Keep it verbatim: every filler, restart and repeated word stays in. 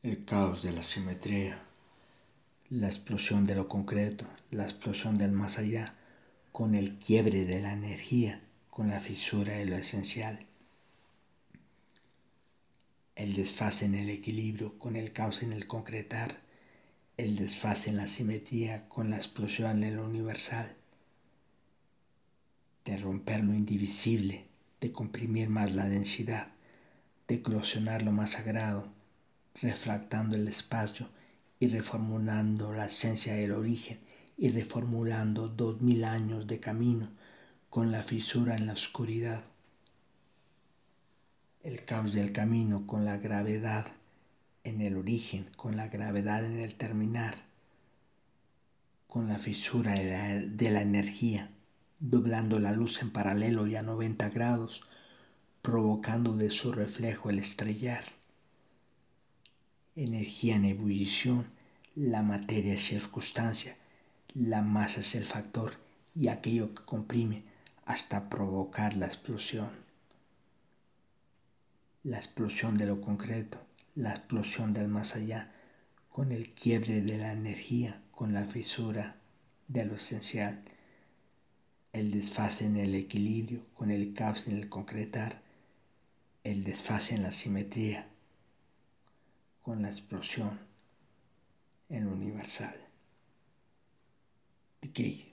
el caos de la simetría, la explosión de lo concreto, la explosión del más allá, con el quiebre de la energía, con la fisura de lo esencial, el desfase en el equilibrio, con el caos en el concretar, el desfase en la simetría, con la explosión en lo universal, de romper lo indivisible, de comprimir más la densidad, de eclosionar lo más sagrado, refractando el espacio y reformulando la esencia del origen y reformulando dos mil años de camino con la fisura en la oscuridad, el caos del camino con la gravedad en el origen, con la gravedad en el terminar, con la fisura de la, de la energía, doblando la luz en paralelo y a noventa grados, provocando de su reflejo el estrellar. Energía en ebullición, la materia es circunstancia, la masa es el factor y aquello que comprime hasta provocar la explosión. La explosión de lo concreto, la explosión del más allá, con el quiebre de la energía, con la fisura de lo esencial, el desfase en el equilibrio, con el caos en el concretar, el desfase en la simetría, con la explosión en lo universal. Decay.